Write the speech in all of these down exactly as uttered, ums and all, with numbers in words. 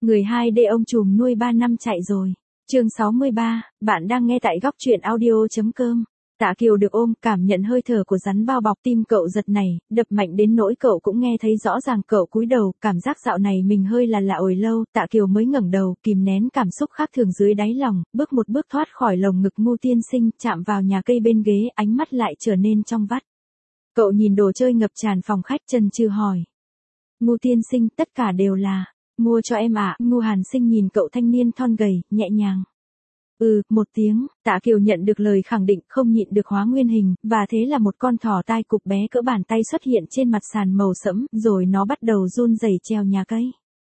Người hai d ông trùm nuôi ba năm chạy rồi. Chương sáu mươi ba, bạn đang nghe tại góc truyện audio.com. Tạ Kiều được ôm, cảm nhận hơi thở của rắn bao bọc, tim cậu giật nảy, đập mạnh đến nỗi cậu cũng nghe thấy rõ ràng. Cậu cúi đầu, cảm giác dạo này mình hơi là lạ ổi lâu. Tạ Kiều mới ngẩng đầu, kìm nén cảm xúc khác thường dưới đáy lòng, bước một bước thoát khỏi lồng ngực Ngô Tiên Sinh, chạm vào nhà cây bên ghế, ánh mắt lại trở nên trong vắt. Cậu nhìn đồ chơi ngập tràn phòng khách, chần chừ hỏi: Ngô Tiên Sinh, tất cả đều là mua cho em ạ? À? Ngô Hàn Sinh nhìn cậu thanh niên thon gầy, nhẹ nhàng. Ừ, một tiếng. Tạ Kiều nhận được lời khẳng định, không nhịn được hóa nguyên hình, và thế là một con thỏ tai cụp bé cỡ bàn tay xuất hiện trên mặt sàn màu sẫm, rồi nó bắt đầu run rẩy trèo nhà cây.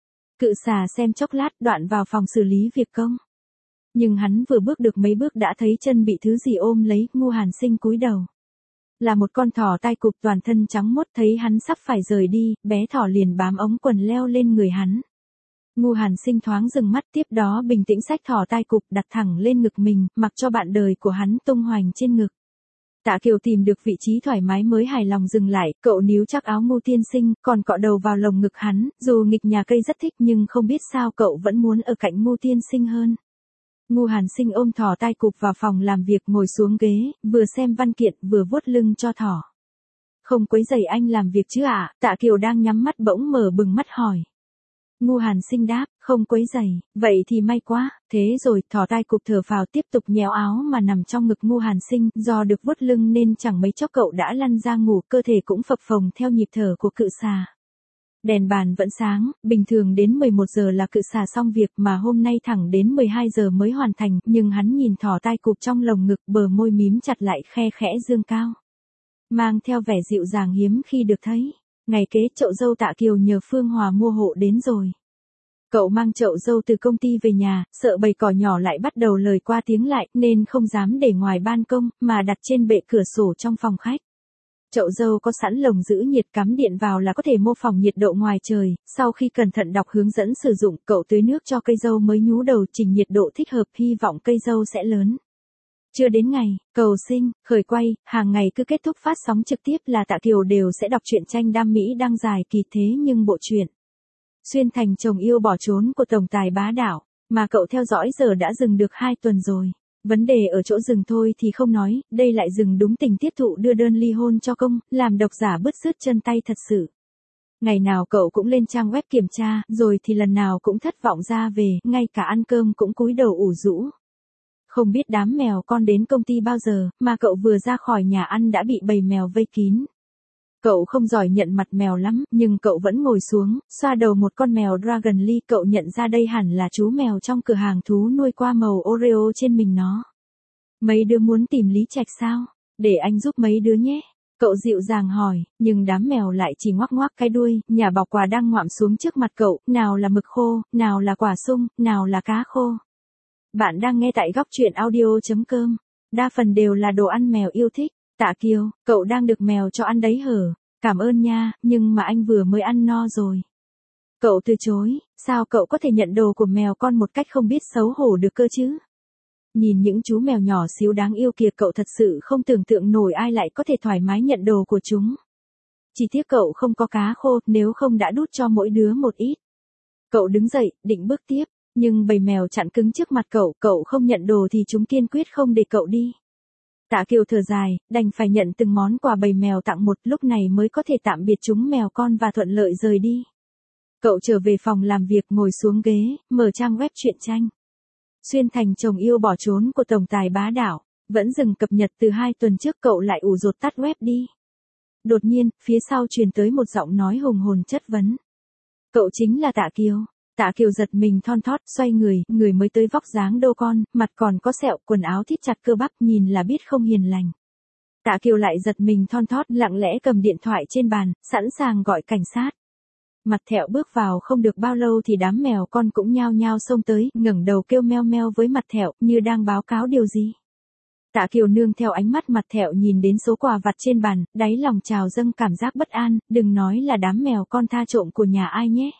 Cự xà xem chốc lát, đoạn vào phòng xử lý việc công. Nhưng hắn vừa bước được mấy bước đã thấy chân bị thứ gì ôm lấy. Ngô Hàn Sinh cúi đầu. Là một con thỏ tai cụp toàn thân trắng muốt, thấy hắn sắp phải rời đi, bé thỏ liền bám ống quần leo lên người hắn. Ngô Hàn Sinh thoáng dừng mắt, tiếp đó bình tĩnh xách thỏ tai cụp đặt thẳng lên ngực mình, mặc cho bạn đời của hắn tung hoành trên ngực. Tạ Kiều tìm được vị trí thoải mái mới hài lòng dừng lại, cậu níu chắc áo Ngô Tiên Sinh, còn cọ đầu vào lồng ngực hắn, dù nghịch nhà cây rất thích nhưng không biết sao cậu vẫn muốn ở cạnh Ngô Tiên Sinh hơn. Ngô Hàn Sinh ôm thỏ tai cụp vào phòng làm việc, ngồi xuống ghế, vừa xem văn kiện vừa vuốt lưng cho thỏ. Không quấy rầy anh làm việc chứ ạ? À? Tạ Kiều đang nhắm mắt bỗng mở bừng mắt hỏi. Ngô Hàn Sinh đáp, không quấy rầy. Vậy thì may quá. Thế rồi, thỏ tai cụp thở phào tiếp tục nhéo áo mà nằm trong ngực Ngô Hàn Sinh, do được vuốt lưng nên chẳng mấy chốc cậu đã lăn ra ngủ, cơ thể cũng phập phồng theo nhịp thở của cự xà. Đèn bàn vẫn sáng, bình thường đến mười một giờ là cự xà xong việc, mà hôm nay thẳng đến mười hai giờ mới hoàn thành, nhưng hắn nhìn thỏ tai cụp trong lồng ngực, bờ môi mím chặt lại, khe khẽ dương cao, mang theo vẻ dịu dàng hiếm khi được thấy. Ngày kế, chậu dâu Tạ Kiều nhờ Phương Hòa mua hộ đến rồi. Cậu mang chậu dâu từ công ty về nhà, sợ bầy cỏ nhỏ lại bắt đầu lời qua tiếng lại, nên không dám để ngoài ban công, mà đặt trên bệ cửa sổ trong phòng khách. Chậu dâu có sẵn lồng giữ nhiệt, cắm điện vào là có thể mô phỏng nhiệt độ ngoài trời. Sau khi cẩn thận đọc hướng dẫn sử dụng, cậu tưới nước cho cây dâu mới nhú đầu chỉnh nhiệt độ thích hợp, hy vọng cây dâu sẽ lớn. Chưa đến ngày, cầu sinh, khởi quay, hàng ngày cứ kết thúc phát sóng trực tiếp là Tạ Kiều đều sẽ đọc truyện tranh đam mỹ đang dài kỳ. Thế nhưng bộ truyện Xuyên Thành Chồng Yêu Bỏ Trốn của tổng tài Bá Đạo mà cậu theo dõi giờ đã dừng được hai tuần rồi. Vấn đề ở chỗ dừng thôi thì không nói, đây lại dừng đúng tình tiết thụ đưa đơn ly hôn cho công, làm độc giả bứt rứt chân tay thật sự. Ngày nào cậu cũng lên trang web kiểm tra, rồi thì lần nào cũng thất vọng ra về, ngay cả ăn cơm cũng cúi đầu ủ rũ. Không biết đám mèo con đến công ty bao giờ, mà cậu vừa ra khỏi nhà ăn đã bị bầy mèo vây kín. Cậu không giỏi nhận mặt mèo lắm, nhưng cậu vẫn ngồi xuống, xoa đầu một con mèo Dragon Lee. Cậu nhận ra đây hẳn là chú mèo trong cửa hàng thú nuôi qua màu Oreo trên mình nó. Mấy đứa muốn tìm Lý Trạch sao? Để anh giúp mấy đứa nhé. Cậu dịu dàng hỏi, nhưng đám mèo lại chỉ ngoắc ngoắc cái đuôi. Nhà bọc quà đang ngoạm xuống trước mặt cậu, nào là mực khô, nào là quả sung, nào là cá khô. Bạn đang nghe tại góc truyện audio.com. Đa phần đều là đồ ăn mèo yêu thích. Tạ Kiều, cậu đang được mèo cho ăn đấy hở? Cảm ơn nha, nhưng mà anh vừa mới ăn no rồi. Cậu từ chối, sao cậu có thể nhận đồ của mèo con một cách không biết xấu hổ được cơ chứ? Nhìn những chú mèo nhỏ xíu đáng yêu kìa, cậu thật sự không tưởng tượng nổi ai lại có thể thoải mái nhận đồ của chúng. Chỉ tiếc cậu không có cá khô, nếu không đã đút cho mỗi đứa một ít. Cậu đứng dậy, định bước tiếp, nhưng bầy mèo chặn cứng trước mặt cậu, cậu không nhận đồ thì chúng kiên quyết không để cậu đi. Tạ Kiều thở dài, đành phải nhận từng món quà bầy mèo tặng một, lúc này mới có thể tạm biệt chúng mèo con và thuận lợi rời đi. Cậu trở về phòng làm việc, ngồi xuống ghế, mở trang web truyện tranh Xuyên Thành Chồng Yêu Bỏ Trốn của tổng tài Bá Đạo. Vẫn dừng cập nhật từ hai tuần trước, cậu lại ủ rột tắt web đi. Đột nhiên, phía sau truyền tới một giọng nói hùng hồn chất vấn. Cậu chính là Tạ Kiều? Tạ Kiều giật mình thon thót, xoay người, người mới tới vóc dáng đô con, mặt còn có sẹo, quần áo thít chặt cơ bắp, nhìn là biết không hiền lành. Tạ Kiều lại giật mình thon thót, lặng lẽ cầm điện thoại trên bàn, sẵn sàng gọi cảnh sát. Mặt Thẹo bước vào không được bao lâu thì đám mèo con cũng nhao nhao xông tới, ngẩng đầu kêu meo meo với Mặt Thẹo, như đang báo cáo điều gì. Tạ Kiều nương theo ánh mắt Mặt Thẹo nhìn đến số quà vặt trên bàn, đáy lòng trào dâng cảm giác bất an, đừng nói là đám mèo con tha trộm của nhà ai nhé.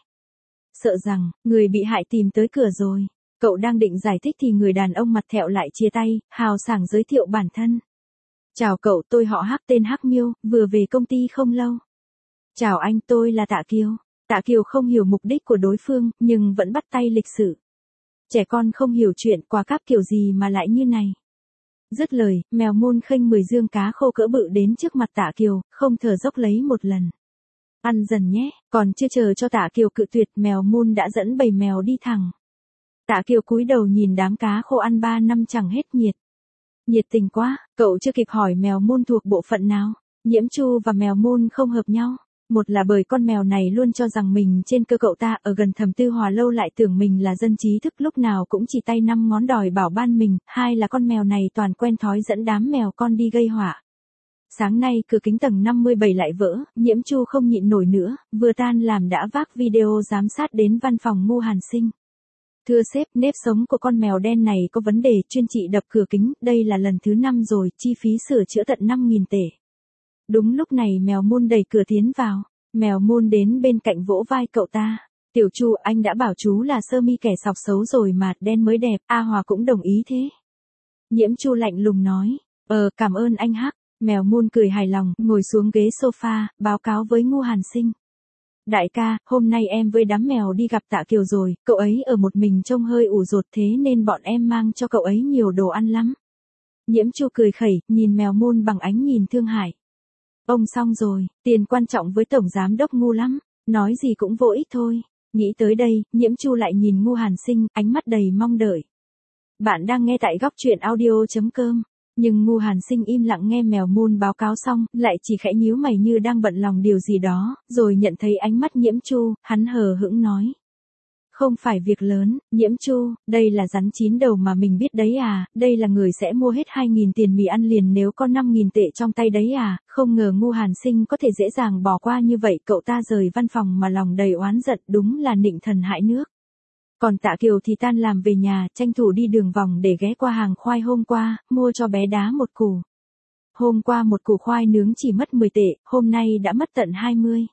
Sợ rằng, người bị hại tìm tới cửa rồi. Cậu đang định giải thích thì người đàn ông Mặt Thẹo lại chia tay, hào sảng giới thiệu bản thân. Chào cậu, tôi họ Hắc, tên Hắc Miêu, vừa về công ty không lâu. Chào anh, tôi là Tạ Kiều. Tạ Kiều không hiểu mục đích của đối phương, nhưng vẫn bắt tay lịch sự. Trẻ con không hiểu chuyện quà cáp kiểu gì mà lại như này. Dứt lời, mèo Moon khênh mười dương cá khô cỡ bự đến trước mặt Tạ Kiều, không thở dốc lấy một lần. Ăn dần nhé, còn chưa chờ cho Tạ Kiều cự tuyệt, mèo Moon đã dẫn bầy mèo đi thẳng. Tạ Kiều cúi đầu nhìn đám cá khô ăn ba năm chẳng hết nhiệt. Nhiệt tình quá, cậu chưa kịp hỏi mèo Moon thuộc bộ phận nào. Nhiễm Chu và mèo Moon không hợp nhau. Một là bởi con mèo này luôn cho rằng mình trên cơ cậu ta, ở gần Thẩm Tư Hòa lâu lại tưởng mình là dân trí thức, lúc nào cũng chỉ tay năm ngón đòi bảo ban mình. Hai là con mèo này toàn quen thói dẫn đám mèo con đi gây họa. Sáng nay cửa kính tầng năm mươi bảy lại vỡ, Nhiễm Chu không nhịn nổi nữa, vừa tan làm đã vác video giám sát đến văn phòng Ngu Hàn Sinh. Thưa sếp, nếp sống của con mèo đen này có vấn đề, chuyên trị đập cửa kính, đây là lần thứ năm rồi, chi phí sửa chữa tận năm nghìn tệ. Đúng lúc này mèo Moon đẩy cửa tiến vào, mèo Moon đến bên cạnh vỗ vai cậu ta. Tiểu Chu, anh đã bảo chú là sơ mi kẻ sọc xấu rồi mà, đen mới đẹp, A Hòa cũng đồng ý thế. Nhiễm Chu lạnh lùng nói, ờ cảm ơn anh Hắc. Mèo Moon cười hài lòng, ngồi xuống ghế sofa, báo cáo với Ngu Hàn Sinh. Đại ca, hôm nay em với đám mèo đi gặp Tạ Kiều rồi, cậu ấy ở một mình trông hơi ủ rột, thế nên bọn em mang cho cậu ấy nhiều đồ ăn lắm. Nhiễm Chu cười khẩy, nhìn mèo Moon bằng ánh nhìn thương hại. Ông xong rồi, tiền quan trọng với tổng giám đốc Ngu lắm, nói gì cũng vô ích thôi. Nghĩ tới đây, Nhiễm Chu lại nhìn Ngu Hàn Sinh, ánh mắt đầy mong đợi. Bạn đang nghe tại góc truyện audio chấm com. Nhưng Ngu Hàn Sinh im lặng nghe mèo Moon báo cáo xong, lại chỉ khẽ nhíu mày như đang bận lòng điều gì đó, rồi nhận thấy ánh mắt Nhiễm Chu, hắn hờ hững nói. Không phải việc lớn, Nhiễm Chu, đây là rắn chín đầu mà mình biết đấy à, đây là người sẽ mua hết hai nghìn tiền mì ăn liền nếu có năm nghìn tệ trong tay đấy à, không ngờ Ngu Hàn Sinh có thể dễ dàng bỏ qua như vậy, cậu ta rời văn phòng mà lòng đầy oán giận, đúng là nịnh thần hại nước. Còn Tạ Kiều thì tan làm về nhà, tranh thủ đi đường vòng để ghé qua hàng khoai hôm qua, mua cho bé đá một củ. Hôm qua một củ khoai nướng chỉ mất mười tệ, hôm nay đã mất tận hai mươi.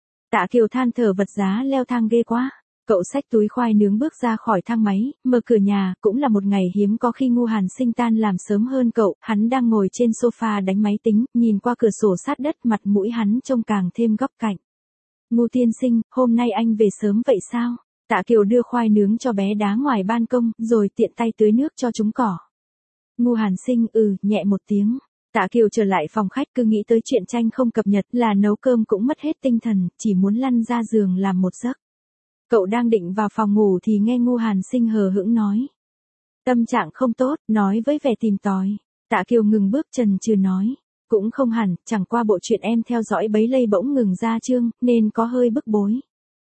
Tạ Kiều than thở vật giá leo thang ghê quá. Cậu xách túi khoai nướng bước ra khỏi thang máy, mở cửa nhà, cũng là một ngày hiếm có khi Ngu Hàn Sinh tan làm sớm hơn cậu, hắn đang ngồi trên sofa đánh máy tính, nhìn qua cửa sổ sát đất, mặt mũi hắn trông càng thêm góc cạnh. Ngu tiên sinh, hôm nay anh về sớm vậy sao? Tạ Kiều đưa khoai nướng cho bé đá ngoài ban công, rồi tiện tay tưới nước cho chúng cỏ. Ngu Hàn Sinh ừ, nhẹ một tiếng. Tạ Kiều trở lại phòng khách, cứ nghĩ tới chuyện tranh không cập nhật là nấu cơm cũng mất hết tinh thần, chỉ muốn lăn ra giường làm một giấc. Cậu đang định vào phòng ngủ thì nghe Ngu Hàn Sinh hờ hững nói. Tâm trạng không tốt, nói với vẻ tìm tòi. Tạ Kiều ngừng bước chần chừ nói. Cũng không hẳn, chẳng qua bộ chuyện em theo dõi bấy lây bỗng ngừng ra chương, nên có hơi bức bối.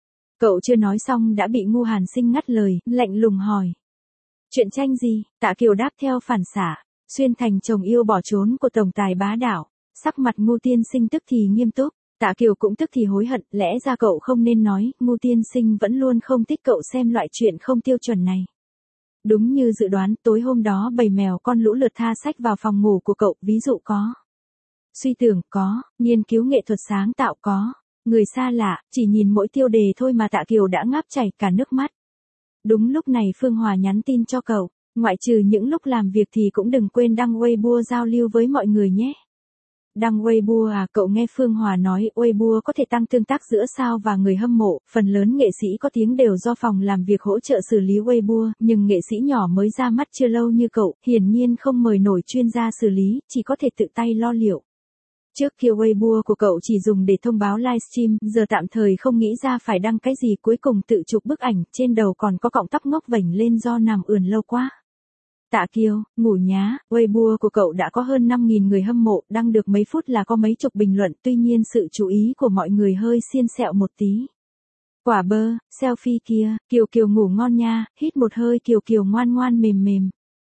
Cậu chưa nói xong đã bị Ngu Hàn Sinh ngắt lời, lạnh lùng hỏi. Chuyện tranh gì? Tạ Kiều đáp theo phản xạ. Xuyên thành chồng yêu bỏ trốn của tổng tài bá đạo. Sắc mặt Ngu tiên sinh tức thì nghiêm túc. Tạ Kiều cũng tức thì hối hận, lẽ ra cậu không nên nói, Ngu tiên sinh vẫn luôn không thích cậu xem loại chuyện không tiêu chuẩn này. Đúng như dự đoán, tối hôm đó bầy mèo con lũ lượt tha sách vào phòng ngủ của cậu, ví dụ có. Suy tưởng có, nghiên cứu nghệ thuật sáng tạo có. Người xa lạ, chỉ nhìn mỗi tiêu đề thôi mà Tạ Kiều đã ngáp chảy cả nước mắt. Đúng lúc này Phương Hòa nhắn tin cho cậu, ngoại trừ những lúc làm việc thì cũng đừng quên đăng Weibo giao lưu với mọi người nhé. Đăng Weibo à, cậu nghe Phương Hòa nói Weibo có thể tăng tương tác giữa sao và người hâm mộ, phần lớn nghệ sĩ có tiếng đều do phòng làm việc hỗ trợ xử lý Weibo, nhưng nghệ sĩ nhỏ mới ra mắt chưa lâu như cậu, hiển nhiên không mời nổi chuyên gia xử lý, chỉ có thể tự tay lo liệu. Trước kia Weibo của cậu chỉ dùng để thông báo livestream, giờ tạm thời không nghĩ ra phải đăng cái gì, cuối cùng tự chụp bức ảnh, trên đầu còn có cọng tóc ngóc vểnh lên do nằm ườn lâu quá. Tạ Kiều, ngủ nhá, Weibo của cậu đã có hơn năm nghìn người hâm mộ, đăng được mấy phút là có mấy chục bình luận, tuy nhiên sự chú ý của mọi người hơi xiên xẹo một tí. Quả bơ, selfie kia, Kiều Kiều ngủ ngon nha, hít một hơi Kiều Kiều ngoan ngoan mềm mềm.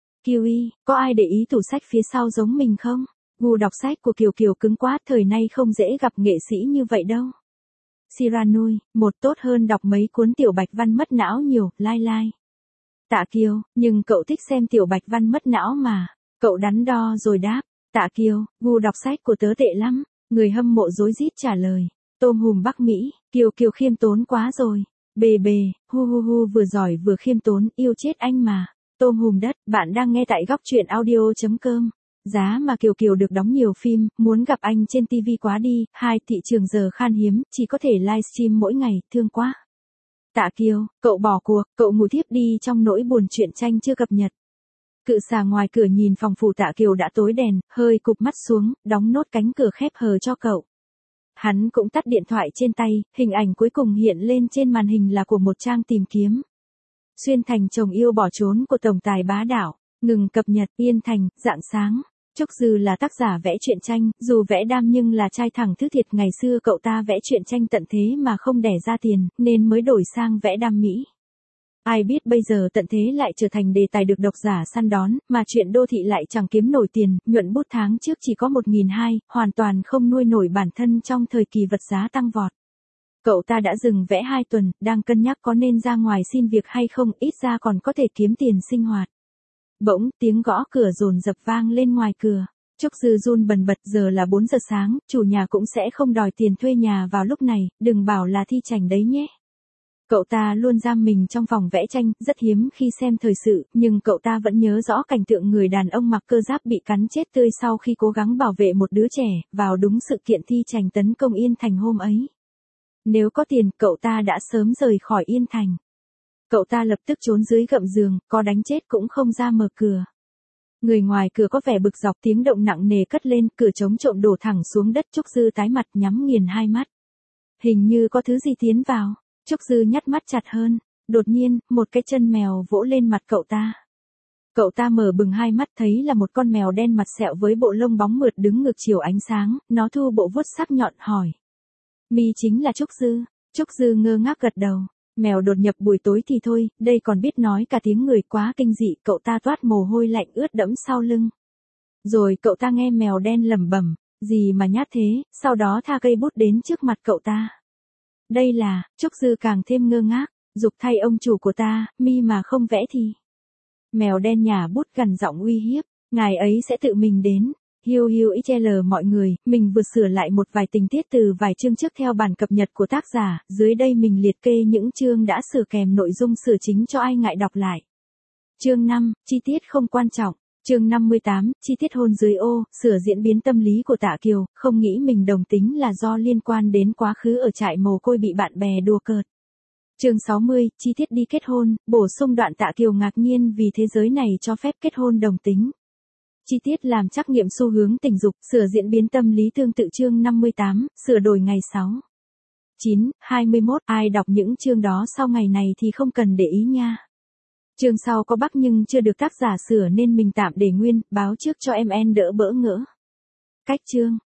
Kiwi, có ai để ý tủ sách phía sau giống mình không? Gu đọc sách của Kiều Kiều cứng quá, thời nay không dễ gặp nghệ sĩ như vậy đâu. Siranui, một tốt hơn đọc mấy cuốn tiểu bạch văn mất não nhiều, lai lai. Tạ Kiều, nhưng cậu thích xem tiểu bạch văn mất não mà. Cậu đắn đo rồi đáp. Tạ Kiều, gu đọc sách của tớ tệ lắm. Người hâm mộ rối rít trả lời. Tôm hùm Bắc Mỹ, Kiều Kiều khiêm tốn quá rồi. Bề bề, hu hu hu vừa giỏi vừa khiêm tốn, yêu chết anh mà. Tôm hùm đất, bạn đang nghe tại góc truyện audio chấm com. Giá mà Kiều Kiều được đóng nhiều phim, muốn gặp anh trên ti vi quá đi, hai thị trường giờ khan hiếm, chỉ có thể livestream mỗi ngày, thương quá. Tạ Kiều, cậu bỏ cuộc, cậu ngủ thiếp đi trong nỗi buồn truyện tranh chưa cập nhật. Cự xà ngoài cửa nhìn phòng phủ Tạ Kiều đã tối đèn, hơi cụp mắt xuống, đóng nốt cánh cửa khép hờ cho cậu. Hắn cũng tắt điện thoại trên tay, hình ảnh cuối cùng hiện lên trên màn hình là của một trang tìm kiếm. Xuyên thành chồng yêu bỏ trốn của tổng tài bá đạo, ngừng cập nhật, Yên Thành, rạng sáng. Trúc Dư là tác giả vẽ truyện tranh, dù vẽ đam nhưng là trai thẳng thứ thiệt, ngày xưa cậu ta vẽ truyện tranh tận thế mà không đẻ ra tiền, nên mới đổi sang vẽ đam mỹ. Ai biết bây giờ tận thế lại trở thành đề tài được độc giả săn đón, mà chuyện đô thị lại chẳng kiếm nổi tiền, nhuận bút tháng trước chỉ có một nghìn hai trăm, hoàn toàn không nuôi nổi bản thân trong thời kỳ vật giá tăng vọt. Cậu ta đã dừng vẽ hai tuần, đang cân nhắc có nên ra ngoài xin việc hay không, ít ra còn có thể kiếm tiền sinh hoạt. Bỗng, tiếng gõ cửa dồn dập vang lên ngoài cửa. Trúc Dư run bần bật, giờ là bốn giờ sáng, chủ nhà cũng sẽ không đòi tiền thuê nhà vào lúc này, đừng bảo là thi chảnh đấy nhé. Cậu ta luôn giam mình trong phòng vẽ tranh, rất hiếm khi xem thời sự, nhưng cậu ta vẫn nhớ rõ cảnh tượng người đàn ông mặc cơ giáp bị cắn chết tươi sau khi cố gắng bảo vệ một đứa trẻ, vào đúng sự kiện thi chảnh tấn công Yên Thành hôm ấy. Nếu có tiền, cậu ta đã sớm rời khỏi Yên Thành. Cậu ta lập tức trốn dưới gầm giường, có đánh chết cũng không ra mở cửa. Người ngoài cửa có vẻ bực dọc, tiếng động nặng nề cất lên, cửa chống trộm đổ thẳng xuống đất. Trúc Dư tái mặt, nhắm nghiền hai mắt. Hình như có thứ gì tiến vào. Trúc Dư nhắt mắt chặt hơn. Đột nhiên, một cái chân mèo vỗ lên mặt cậu ta. Cậu ta mở bừng hai mắt, thấy là một con mèo đen mặt sẹo với bộ lông bóng mượt đứng ngược chiều ánh sáng. Nó thu bộ vuốt sắc nhọn hỏi. Mi chính là Trúc Dư. Trúc Dư ngơ ngác gật đầu. Mèo đột nhập buổi tối thì thôi, đây còn biết nói cả tiếng người, quá kinh dị. Cậu ta toát mồ hôi lạnh ướt đẫm sau lưng. Rồi cậu ta nghe mèo đen lẩm bẩm, gì mà nhát thế, sau đó tha cây bút đến trước mặt cậu ta. Đây là, Trúc Dư càng thêm ngơ ngác, giục thay ông chủ của ta, Mi mà không vẽ thì. Mèo đen nhả bút gằn giọng uy hiếp, ngài ấy sẽ tự mình đến. Hiu hiu ít lờ mọi người, mình vừa sửa lại một vài tình tiết từ vài chương trước theo bản cập nhật của tác giả, dưới đây mình liệt kê những chương đã sửa kèm nội dung sửa chính cho ai ngại đọc lại. Chương năm, chi tiết không quan trọng. Chương năm mươi tám, chi tiết hôn dưới ô, sửa diễn biến tâm lý của Tạ Kiều, không nghĩ mình đồng tính là do liên quan đến quá khứ ở trại mồ côi bị bạn bè đùa cợt. Chương sáu mươi, chi tiết đi kết hôn, bổ sung đoạn Tạ Kiều ngạc nhiên vì thế giới này cho phép kết hôn đồng tính. Chi tiết làm trắc nghiệm xu hướng tình dục, sửa diễn biến tâm lý tương tự chương năm mươi tám, sửa đổi ngày sáu, chín, hai mươi mốt, ai đọc những chương đó sau ngày này thì không cần để ý nha. Chương sau có Bắc nhưng chưa được tác giả sửa nên mình tạm để nguyên, báo trước cho em en đỡ bỡ ngỡ. Cách chương.